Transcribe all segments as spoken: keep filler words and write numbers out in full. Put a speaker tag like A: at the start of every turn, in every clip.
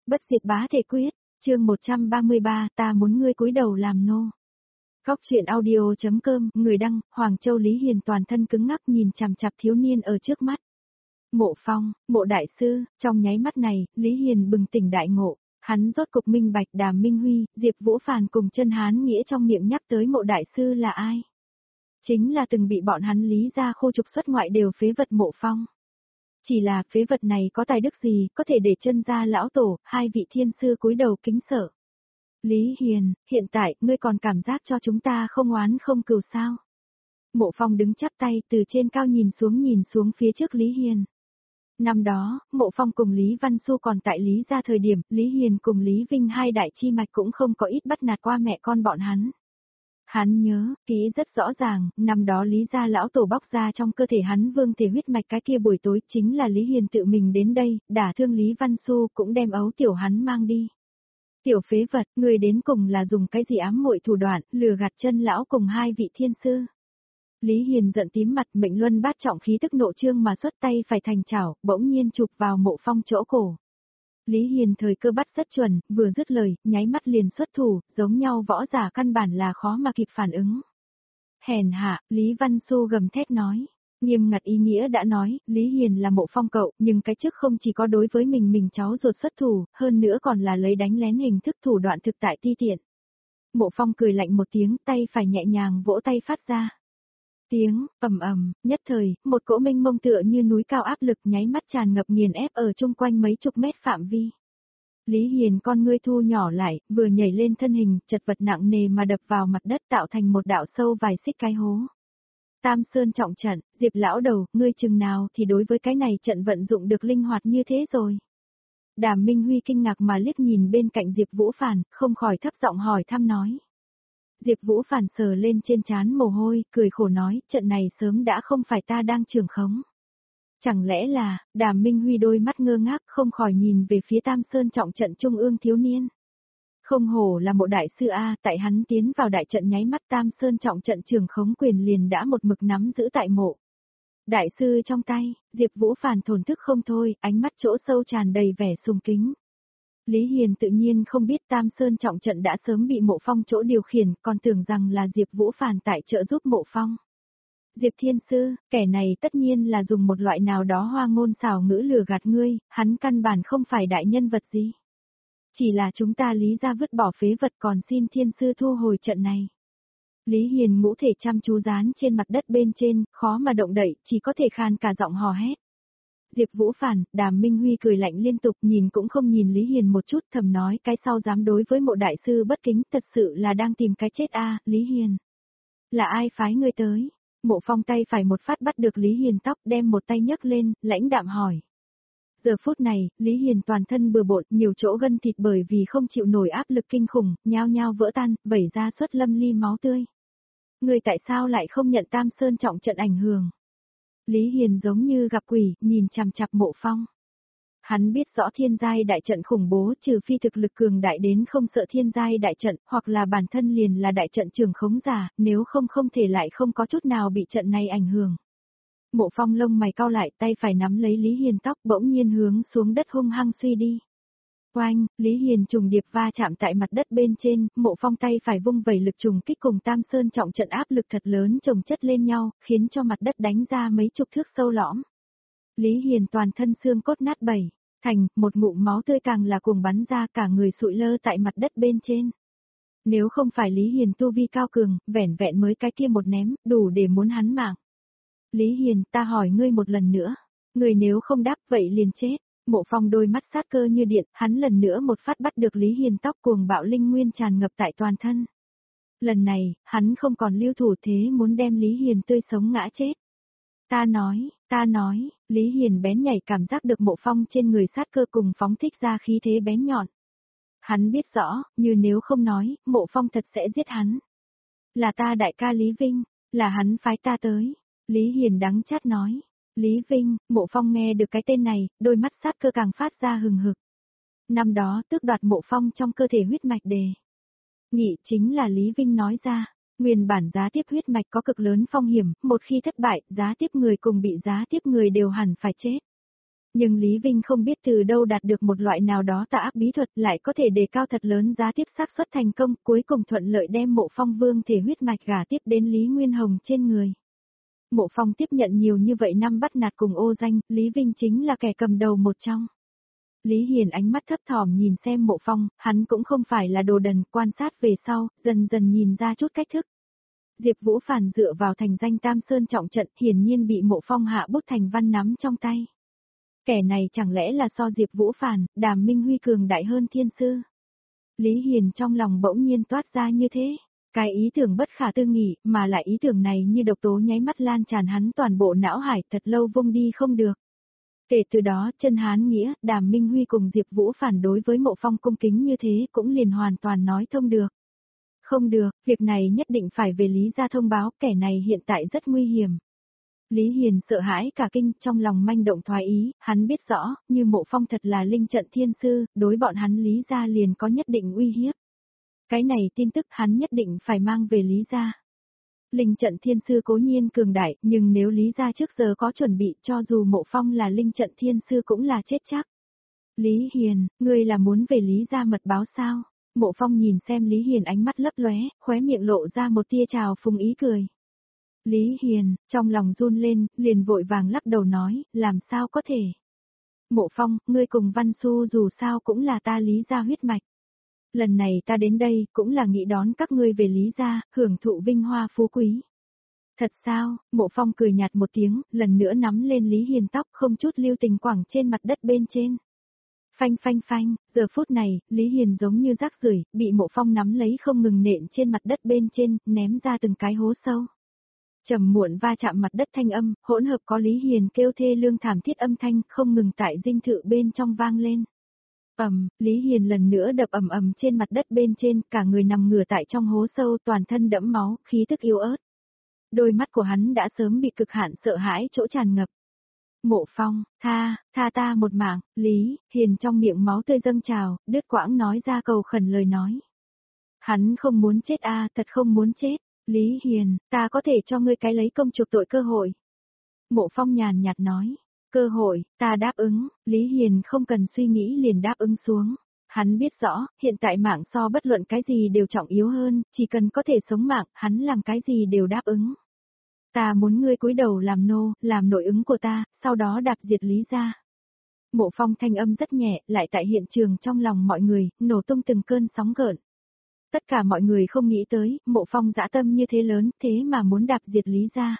A: Bất diệt bá thể quyết, chương một trăm ba mươi ba, ta muốn ngươi cúi đầu làm nô. Góc truyện audio.com, người đăng, Hoàng Châu Lý Hiền toàn thân cứng ngắc nhìn chằm chằm thiếu niên ở trước mắt. Mộ Phong, Mộ đại sư, trong nháy mắt này, Lý Hiền bừng tỉnh đại ngộ, hắn rốt cục minh bạch Đàm Minh Huy, Diệp Vũ Phàn cùng Chân Hán Nghĩa trong miệng nhắc tới Mộ đại sư là ai. Chính là từng bị bọn hắn Lý gia khu trục xuất ngoại đều phế vật Mộ Phong. Chỉ là phế vật này có tài đức gì, có thể để Chân gia lão tổ, hai vị thiên sư cúi đầu kính sợ. Lý Hiền, hiện tại, ngươi còn cảm giác cho chúng ta không oán không cừu sao? Mộ Phong đứng chắp tay từ trên cao nhìn xuống nhìn xuống phía trước Lý Hiền. Năm đó, Mộ Phong cùng Lý Văn Xu còn tại Lý gia thời điểm, Lý Hiền cùng Lý Vinh hai đại chi mạch cũng không có ít bắt nạt qua mẹ con bọn hắn. Hắn nhớ, kỹ rất rõ ràng, năm đó Lý gia lão tổ bóc ra trong cơ thể hắn vương thể huyết mạch cái kia buổi tối chính là Lý Hiền tự mình đến đây, đả thương Lý Văn Xu cũng đem ấu tiểu hắn mang đi. Tiểu phế vật, người đến cùng là dùng cái gì ám muội thủ đoạn, lừa gạt Chân lão cùng hai vị thiên sư. Lý Hiền giận tím mặt, mệnh luân bát trọng khí tức nộ trương mà xuất tay phải thành chảo, bỗng nhiên chụp vào Mộ Phong chỗ cổ. Lý Hiền thời cơ bắt rất chuẩn, vừa dứt lời, nháy mắt liền xuất thủ, giống nhau võ giả căn bản là khó mà kịp phản ứng. Hèn hạ, Lý Văn Xu gầm thét nói. Nghiêm ngặt ý nghĩa đã nói, Lý Hiền là Mộ Phong cậu, nhưng cái trước không chỉ có đối với mình mình cháu ruột xuất thủ, hơn nữa còn là lấy đánh lén hình thức thủ đoạn thực tại ti tiện. Mộ Phong cười lạnh một tiếng, tay phải nhẹ nhàng vỗ tay phát ra. Tiếng, ầm ầm, nhất thời, một cỗ mênh mông tựa như núi cao áp lực nháy mắt tràn ngập nghiền ép ở chung quanh mấy chục mét phạm vi. Lý Hiền con ngươi thu nhỏ lại, vừa nhảy lên thân hình, chật vật nặng nề mà đập vào mặt đất tạo thành một đạo sâu vài xích cái hố. Tam Sơn trọng trận, Diệp lão đầu, ngươi chừng nào thì đối với cái này trận vận dụng được linh hoạt như thế rồi. Đàm Minh Huy kinh ngạc mà liếc nhìn bên cạnh Diệp Vũ Phàn, không khỏi thấp giọng hỏi thăm nói. Diệp Vũ Phàn sờ lên trên trán mồ hôi, cười khổ nói, trận này sớm đã không phải ta đang trưởng khống. Chẳng lẽ là, Đàm Minh Huy đôi mắt ngơ ngác không khỏi nhìn về phía Tam Sơn trọng trận trung ương thiếu niên. Không hổ là một đại sư A, tại hắn tiến vào đại trận nháy mắt Tam Sơn trọng trận trưởng khống quyền liền đã một mực nắm giữ tại mộ. Đại sư trong tay, Diệp Vũ Phàn thổn thức không thôi, ánh mắt chỗ sâu tràn đầy vẻ sùng kính. Lý Hiền tự nhiên không biết Tam Sơn trọng trận đã sớm bị Mộ Phong chỗ điều khiển, còn tưởng rằng là Diệp Vũ Phàn tại trợ giúp Mộ Phong. Diệp Thiên Sư, kẻ này tất nhiên là dùng một loại nào đó hoa ngôn xảo ngữ lừa gạt ngươi, hắn căn bản không phải đại nhân vật gì. Chỉ là chúng ta Lý gia vứt bỏ phế vật còn xin Thiên Sư thu hồi trận này. Lý Hiền ngũ thể chăm chú dán trên mặt đất bên trên, khó mà động đậy, chỉ có thể khan cả giọng hò hét. Diệp Vũ Phàn, Đàm Minh Huy cười lạnh liên tục nhìn cũng không nhìn Lý Hiền một chút thầm nói cái sau dám đối với Mộ đại sư bất kính thật sự là đang tìm cái chết a Lý Hiền. Là ai phái ngươi tới? Mộ Phong tay phải một phát bắt được Lý Hiền tóc đem một tay nhấc lên, lãnh đạm hỏi. Giờ phút này, Lý Hiền toàn thân bừa bộn, nhiều chỗ gân thịt bởi vì không chịu nổi áp lực kinh khủng, nhao nhao vỡ tan, vẩy ra xuất lâm ly máu tươi. Người tại sao lại không nhận Tam Sơn trọng trận ảnh hưởng? Lý Hiền giống như gặp quỷ, nhìn chằm chằm Mộ Phong. Hắn biết rõ thiên giai đại trận khủng bố trừ phi thực lực cường đại đến không sợ thiên giai đại trận, hoặc là bản thân liền là đại trận trưởng khống giả, nếu không không thể lại không có chút nào bị trận này ảnh hưởng. Mộ Phong lông mày cau lại tay phải nắm lấy Lý Hiền tóc bỗng nhiên hướng xuống đất hung hăng suy đi. Oanh, Lý Hiền trùng điệp va chạm tại mặt đất bên trên, Mộ Phong tay phải vung vẩy lực trùng kích cùng Tam Sơn trọng trận áp lực thật lớn chồng chất lên nhau, khiến cho mặt đất đánh ra mấy chục thước sâu lõm. Lý Hiền toàn thân xương cốt nát bầy, thành, một ngụm máu tươi càng là cuồng bắn ra cả người sụi lơ tại mặt đất bên trên. Nếu không phải Lý Hiền tu vi cao cường, vẻn vẹn mới cái kia một ném, đủ để muốn hắn mạng. Lý Hiền, ta hỏi ngươi một lần nữa, ngươi nếu không đáp vậy liền chết. Mộ Phong đôi mắt sát cơ như điện, hắn lần nữa một phát bắt được Lý Hiền tóc cuồng bạo linh nguyên tràn ngập tại toàn thân. Lần này, hắn không còn lưu thủ thế muốn đem Lý Hiền tươi sống ngã chết. Ta nói, ta nói, Lý Hiền bén nhảy cảm giác được Mộ Phong trên người sát cơ cùng phóng thích ra khí thế bén nhọn. Hắn biết rõ, như nếu không nói, Mộ Phong thật sẽ giết hắn. Là ta đại ca Lý Vinh, là hắn phái ta tới. Lý Hiền đắng chát nói. Lý Vinh, Mộ Phong nghe được cái tên này, đôi mắt sát cơ càng phát ra hừng hực. Năm đó tước đoạt Mộ Phong trong cơ thể huyết mạch đề. Nhị chính là Lý Vinh nói ra, nguyên bản giá tiếp huyết mạch có cực lớn phong hiểm, một khi thất bại, giá tiếp người cùng bị giá tiếp người đều hẳn phải chết. Nhưng Lý Vinh không biết từ đâu đạt được một loại nào đó tà ác bí thuật lại có thể đề cao thật lớn giá tiếp xác suất thành công, cuối cùng thuận lợi đem Mộ Phong vương thể huyết mạch gả tiếp đến Lý Nguyên Hồng trên người. Mộ Phong tiếp nhận nhiều như vậy năm bắt nạt cùng ô danh, Lý Vinh chính là kẻ cầm đầu một trong. Lý Hiền ánh mắt thấp thỏm nhìn xem Mộ Phong, hắn cũng không phải là đồ đần, quan sát về sau, dần dần nhìn ra chút cách thức. Diệp Vũ Phản dựa vào thành danh Tam Sơn trọng trận, hiển nhiên bị Mộ Phong hạ bút thành văn nắm trong tay. Kẻ này chẳng lẽ là so Diệp Vũ Phản, Đàm Minh Huy cường đại hơn thiên sư. Lý Hiền trong lòng bỗng nhiên toát ra như thế. Cái ý tưởng bất khả tư nghị, mà lại ý tưởng này như độc tố nháy mắt lan tràn hắn toàn bộ não hải, thật lâu vung đi không được. Kể từ đó, chân Hán nghĩa, Đàm Minh Huy cùng Diệp Vũ phản đối với Mộ Phong cung kính như thế cũng liền hoàn toàn nói thông được. Không được, việc này nhất định phải về Lý gia thông báo, kẻ này hiện tại rất nguy hiểm. Lý Hiền sợ hãi cả kinh, trong lòng manh động thoái ý, hắn biết rõ, như Mộ Phong thật là linh trận thiên sư, đối bọn hắn Lý gia liền có nhất định uy hiếp. Cái này tin tức hắn nhất định phải mang về Lý gia. Linh trận thiên sư cố nhiên cường đại, nhưng nếu Lý gia trước giờ có chuẩn bị, cho dù Mộ Phong là linh trận thiên sư cũng là chết chắc. Lý Hiền, ngươi là muốn về Lý gia mật báo sao? Mộ Phong nhìn xem Lý Hiền ánh mắt lấp lóe, khóe miệng lộ ra một tia trào phúng ý cười. Lý Hiền, trong lòng run lên, liền vội vàng lắc đầu nói, làm sao có thể? Mộ Phong, ngươi cùng Văn Xu dù sao cũng là ta Lý gia huyết mạch. Lần này ta đến đây, cũng là nghĩ đón các ngươi về Lý gia, hưởng thụ vinh hoa phú quý. Thật sao? Mộ Phong cười nhạt một tiếng, lần nữa nắm lên Lý Hiền tóc không chút lưu tình quẳng trên mặt đất bên trên. Phanh phanh phanh, giờ phút này, Lý Hiền giống như rác rưởi, bị Mộ Phong nắm lấy không ngừng nện trên mặt đất bên trên, ném ra từng cái hố sâu. Trầm muộn va chạm mặt đất thanh âm, hỗn hợp có Lý Hiền kêu thê lương thảm thiết âm thanh không ngừng tại dinh thự bên trong vang lên. Ầm, Lý Hiền lần nữa đập ầm ầm trên mặt đất bên trên, cả người nằm ngửa tại trong hố sâu, toàn thân đẫm máu, khí tức yếu ớt. Đôi mắt của hắn đã sớm bị cực hạn sợ hãi chỗ tràn ngập. Mộ Phong, tha, tha ta một mạng, Lý Hiền trong miệng máu tươi dâng trào, đứt quãng nói ra cầu khẩn lời nói. Hắn không muốn chết a, thật không muốn chết. Lý Hiền, ta có thể cho ngươi cái lấy công chuộc tội cơ hội. Mộ Phong nhàn nhạt nói. Cơ hội, ta đáp ứng, Lý Hiền không cần suy nghĩ liền đáp ứng xuống. Hắn biết rõ, hiện tại mạng so bất luận cái gì đều trọng yếu hơn, chỉ cần có thể sống mạng, hắn làm cái gì đều đáp ứng. Ta muốn ngươi cúi đầu làm nô, làm nội ứng của ta, sau đó đạp diệt Lý gia. Mộ Phong thanh âm rất nhẹ, lại tại hiện trường trong lòng mọi người, nổ tung từng cơn sóng gợn. Tất cả mọi người không nghĩ tới, Mộ Phong dã tâm như thế lớn, thế mà muốn đạp diệt Lý gia.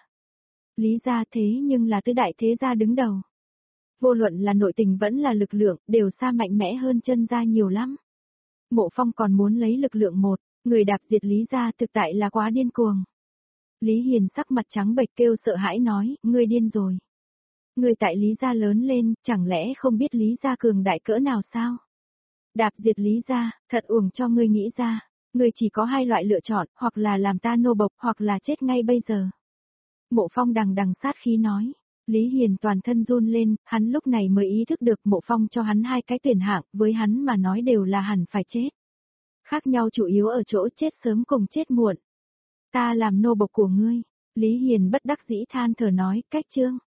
A: Lý gia thế nhưng là tứ đại thế gia đứng đầu. Vô luận là nội tình vẫn là lực lượng, đều xa mạnh mẽ hơn chân gia nhiều lắm. Mộ Phong còn muốn lấy lực lượng một, người đạp diệt Lý gia thực tại là quá điên cuồng. Lý Hiền sắc mặt trắng bệch kêu sợ hãi nói, ngươi điên rồi. Ngươi tại Lý gia lớn lên, chẳng lẽ không biết Lý gia cường đại cỡ nào sao? Đạp diệt Lý gia, thật uổng cho ngươi nghĩ ra. Ngươi chỉ có hai loại lựa chọn, hoặc là làm ta nô bộc, hoặc là chết ngay bây giờ. Mộ Phong đằng đằng sát khí nói. Lý Hiền toàn thân run lên, hắn lúc này mới ý thức được Mộ Phong cho hắn hai cái tuyển hạng, với hắn mà nói đều là hẳn phải chết. Khác nhau chủ yếu ở chỗ chết sớm cùng chết muộn. Ta làm nô bộc của ngươi. Lý Hiền bất đắc dĩ than thở nói, cách chương.